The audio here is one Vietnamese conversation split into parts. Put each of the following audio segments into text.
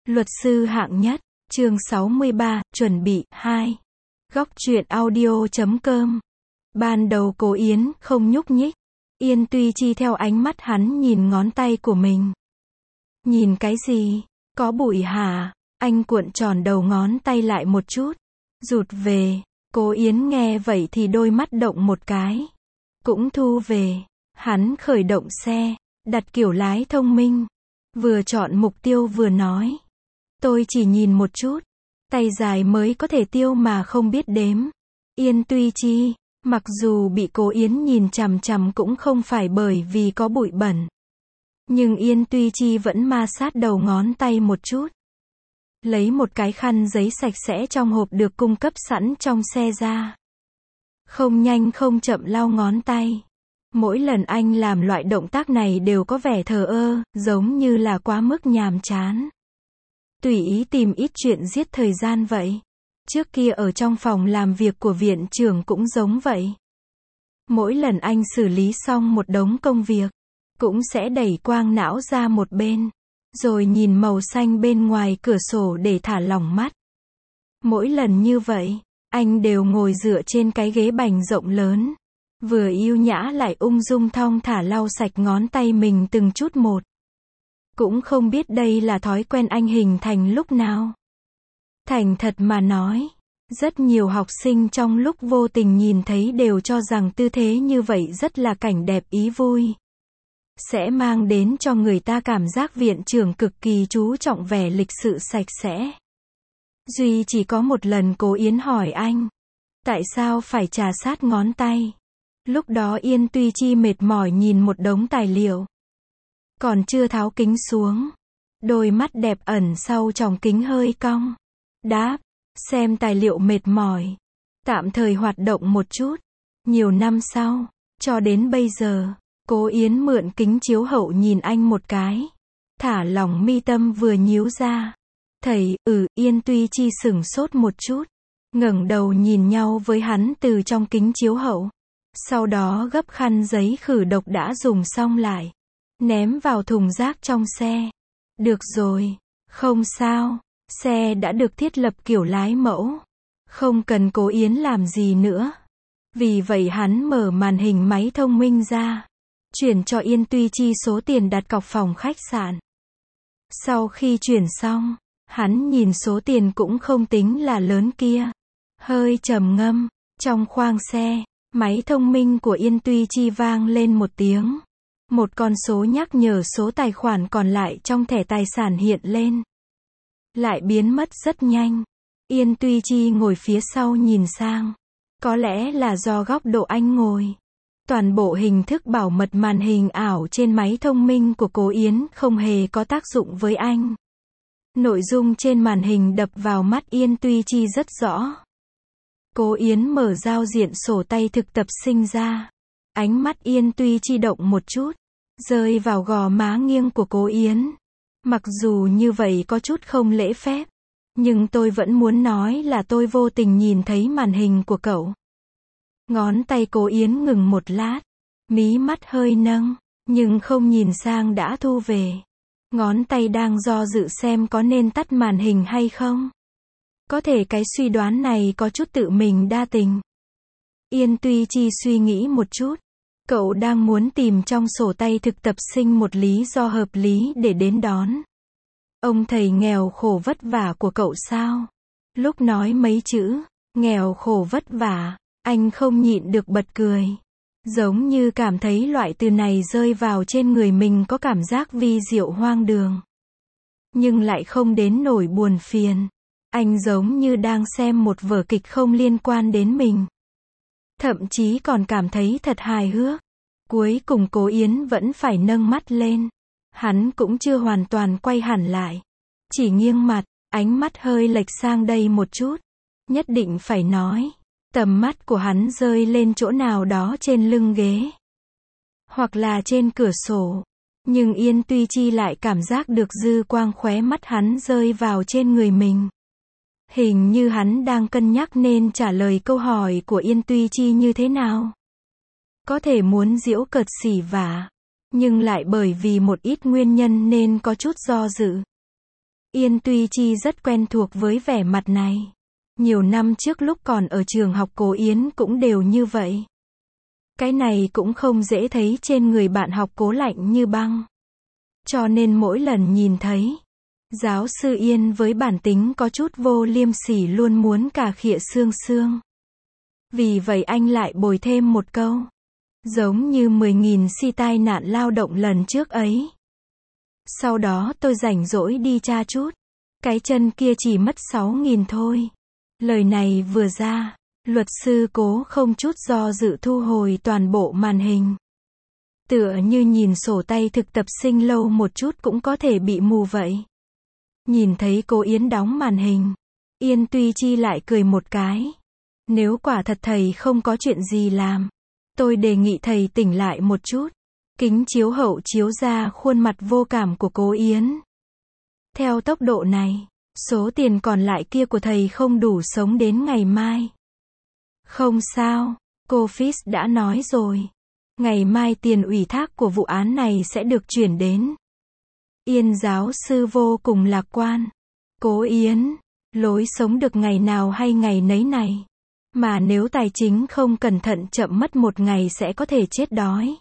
Luật sư hạng nhất, chương 63, chuẩn bị, 2. Góc truyện audio.com. Ban đầu Cố Yến không nhúc nhích. Yên Tuy Chi theo ánh mắt hắn nhìn ngón tay của mình. Nhìn cái gì? Có bụi hả? Anh cuộn tròn đầu ngón tay lại một chút. Rụt về. Cố Yến nghe vậy thì đôi mắt động một cái. Cũng thu về. Hắn khởi động xe. Đặt kiểu lái thông minh. Vừa chọn mục tiêu vừa nói. Tôi chỉ nhìn một chút. Tay dài mới có thể tiêu mà không biết đếm. Yên Tuy Chi, mặc dù bị Cố Yến nhìn chằm chằm cũng không phải bởi vì có bụi bẩn. Nhưng Yên Tuy Chi vẫn ma sát đầu ngón tay một chút. Lấy một cái khăn giấy sạch sẽ trong hộp được cung cấp sẵn trong xe ra. Không nhanh không chậm lau ngón tay. Mỗi lần anh làm loại động tác này đều có vẻ thờ ơ, giống như là quá mức nhàm chán. Tùy ý tìm ít chuyện giết thời gian vậy. Trước kia ở trong phòng làm việc của viện trưởng cũng giống vậy. Mỗi lần anh xử lý xong một đống công việc, cũng sẽ đẩy quang não ra một bên, rồi nhìn màu xanh bên ngoài cửa sổ để thả lỏng mắt. Mỗi lần như vậy, anh đều ngồi dựa trên cái ghế bành rộng lớn, vừa yêu nhã lại ung dung thong thả lau sạch ngón tay mình từng chút một. Cũng không biết đây là thói quen anh hình thành lúc nào. Thành thật mà nói, rất nhiều học sinh trong lúc vô tình nhìn thấy đều cho rằng tư thế như vậy rất là cảnh đẹp ý vui. Sẽ mang đến cho người ta cảm giác viện trưởng cực kỳ chú trọng vẻ lịch sự sạch sẽ. Duy chỉ có một lần Cố Yến hỏi anh, tại sao phải trà sát ngón tay? Lúc đó Yên Tuy Chi mệt mỏi nhìn một đống tài liệu. Còn chưa tháo kính xuống. Đôi mắt đẹp ẩn sau tròng kính hơi cong. Đáp, xem tài liệu mệt mỏi. Tạm thời hoạt động một chút. Nhiều năm sau, cho đến bây giờ, Cố Yến mượn kính chiếu hậu nhìn anh một cái. Thả lỏng mi tâm vừa nhíu ra. Thầy, Yên Tuy Chi sửng sốt một chút. Ngẩng đầu nhìn nhau với hắn từ trong kính chiếu hậu. Sau đó gấp khăn giấy khử độc đã dùng xong lại. Ném vào thùng rác trong xe. Được rồi, không sao, xe đã được thiết lập kiểu lái mẫu. Không cần Cố Yến làm gì nữa. Vì vậy hắn mở màn hình máy thông minh ra. Chuyển cho Yên Tuy Chi số tiền đặt cọc phòng khách sạn. Sau khi chuyển xong, hắn nhìn số tiền cũng không tính là lớn kia. Hơi trầm ngâm, trong khoang xe, máy thông minh của Yên Tuy Chi vang lên một tiếng. Một con số nhắc nhở số tài khoản còn lại trong thẻ tài sản hiện lên. Lại biến mất rất nhanh. Yên Tuy Chi ngồi phía sau nhìn sang. Có lẽ là do góc độ anh ngồi. Toàn bộ hình thức bảo mật màn hình ảo trên máy thông minh của Cố Yến không hề có tác dụng với anh. Nội dung trên màn hình đập vào mắt Yên Tuy Chi rất rõ. Cố Yến mở giao diện sổ tay thực tập sinh ra. Ánh mắt Yên Tuy Chi động một chút, rơi vào gò má nghiêng của Cố Yến. Mặc dù như vậy có chút không lễ phép, nhưng tôi vẫn muốn nói là tôi vô tình nhìn thấy màn hình của cậu. Ngón tay Cố Yến ngừng một lát, mí mắt hơi nâng, nhưng không nhìn sang đã thu về. Ngón tay đang do dự xem có nên tắt màn hình hay không. Có thể cái suy đoán này có chút tự mình đa tình. Yên Tuy Chi suy nghĩ một chút. Cậu đang muốn tìm trong sổ tay thực tập sinh một lý do hợp lý để đến đón. Ông thầy nghèo khổ vất vả của cậu sao? Lúc nói mấy chữ, nghèo khổ vất vả, anh không nhịn được bật cười. Giống như cảm thấy loại từ này rơi vào trên người mình có cảm giác vi diệu hoang đường. Nhưng lại không đến nỗi buồn phiền. Anh giống như đang xem một vở kịch không liên quan đến mình. Thậm chí còn cảm thấy thật hài hước. Cuối cùng Cố Yến vẫn phải nâng mắt lên. Hắn cũng chưa hoàn toàn quay hẳn lại. Chỉ nghiêng mặt, ánh mắt hơi lệch sang đây một chút. Nhất định phải nói. Tầm mắt của hắn rơi lên chỗ nào đó trên lưng ghế. Hoặc là trên cửa sổ. Nhưng Yên Tuy Chi lại cảm giác được dư quang khóe mắt hắn rơi vào trên người mình. Hình như hắn đang cân nhắc nên trả lời câu hỏi của Yên Tuy Chi như thế nào. Có thể muốn giễu cợt xỉ vả, nhưng lại bởi vì một ít nguyên nhân nên có chút do dự. Yên Tuy Chi rất quen thuộc với vẻ mặt này. Nhiều năm trước lúc còn ở trường học Cố Yến cũng đều như vậy. Cái này cũng không dễ thấy trên người bạn học Cố lạnh như băng. Cho nên mỗi lần nhìn thấy giáo sư Yên với bản tính có chút vô liêm sỉ luôn muốn cà khịa xương xương. Vì vậy anh lại bồi thêm một câu. Giống như 10.000 si tai nạn lao động lần trước ấy. Sau đó tôi rảnh rỗi đi tra chút. Cái chân kia chỉ mất 6.000 thôi. Lời này vừa ra, luật sư Cố không chút do dự thu hồi toàn bộ màn hình. Tựa như nhìn sổ tay thực tập sinh lâu một chút cũng có thể bị mù vậy. Nhìn thấy Cố Yến đóng màn hình, Yên Tuy Chi lại cười một cái. Nếu quả thật thầy không có chuyện gì làm, tôi đề nghị thầy tỉnh lại một chút. Kính chiếu hậu chiếu ra khuôn mặt vô cảm của Cố Yến. Theo tốc độ này, số tiền còn lại kia của thầy không đủ sống đến ngày mai. Không sao, cô Fitz đã nói rồi. Ngày mai tiền ủy thác của vụ án này sẽ được chuyển đến. Yên giáo sư vô cùng lạc quan. Cố Yến, lối sống được ngày nào hay ngày nấy này. Mà nếu tài chính không cẩn thận chậm mất một ngày sẽ có thể chết đói.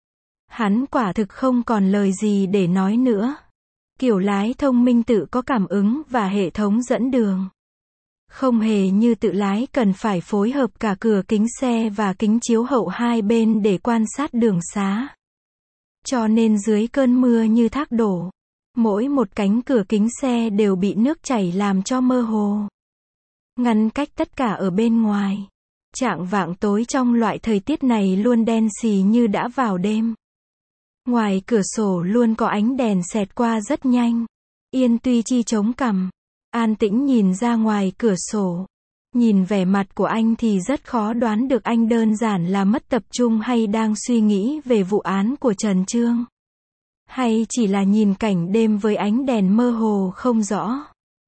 Hắn quả thực không còn lời gì để nói nữa. Kiểu lái thông minh tự có cảm ứng và hệ thống dẫn đường. Không hề như tự lái cần phải phối hợp cả cửa kính xe và kính chiếu hậu hai bên để quan sát đường xá. Cho nên dưới cơn mưa như thác đổ, mỗi một cánh cửa kính xe đều bị nước chảy làm cho mơ hồ. Ngăn cách tất cả ở bên ngoài. Chạng vạng tối trong loại thời tiết này luôn đen xì như đã vào đêm. Ngoài cửa sổ luôn có ánh đèn xẹt qua rất nhanh. Yên Tuy Chi chống cằm, an tĩnh nhìn ra ngoài cửa sổ. Nhìn vẻ mặt của anh thì rất khó đoán được anh đơn giản là mất tập trung hay đang suy nghĩ về vụ án của Trần Trương. Hay chỉ là nhìn cảnh đêm với ánh đèn mơ hồ không rõ.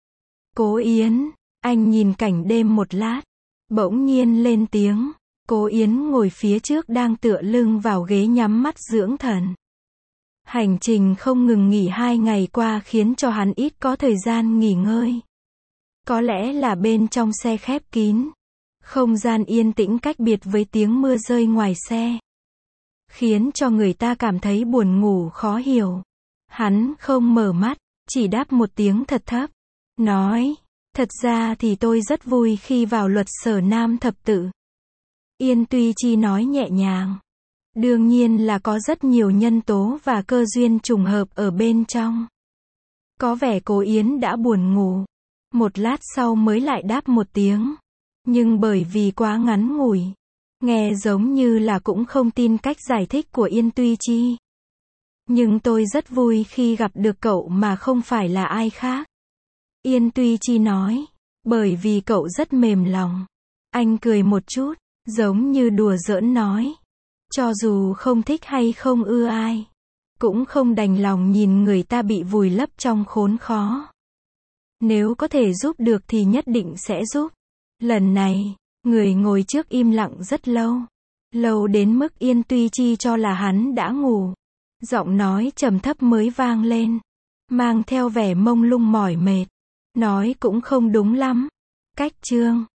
Cố Yến, anh nhìn cảnh đêm một lát, bỗng nhiên lên tiếng. Cố Yến ngồi phía trước đang tựa lưng vào ghế nhắm mắt dưỡng thần. Hành trình không ngừng nghỉ 2 ngày qua khiến cho hắn ít có thời gian nghỉ ngơi. Có lẽ là bên trong xe khép kín. Không gian yên tĩnh cách biệt với tiếng mưa rơi ngoài xe. Khiến cho người ta cảm thấy buồn ngủ khó hiểu. Hắn không mở mắt, chỉ đáp một tiếng thật thấp. Nói, thật ra thì tôi rất vui khi vào luật sở Nam Thập Tự. Yên Tuy Chi nói nhẹ nhàng. Đương nhiên là có rất nhiều nhân tố và cơ duyên trùng hợp ở bên trong. Có vẻ Cố Yến đã buồn ngủ. Một lát sau mới lại đáp một tiếng. Nhưng bởi vì quá ngắn ngủi, nghe giống như là cũng không tin cách giải thích của Yên Tuy Chi. Nhưng tôi rất vui khi gặp được cậu mà không phải là ai khác. Yên Tuy Chi nói. Bởi vì cậu rất mềm lòng. Anh cười một chút, giống như đùa giỡn nói. Cho dù không thích hay không ưa ai, cũng không đành lòng nhìn người ta bị vùi lấp trong khốn khó. Nếu có thể giúp được thì nhất định sẽ giúp. Lần này, người ngồi trước im lặng rất lâu. Lâu đến mức Yên Tuy Chi cho là hắn đã ngủ. Giọng nói trầm thấp mới vang lên. Mang theo vẻ mông lung mỏi mệt. Nói cũng không đúng lắm. Cách Trương.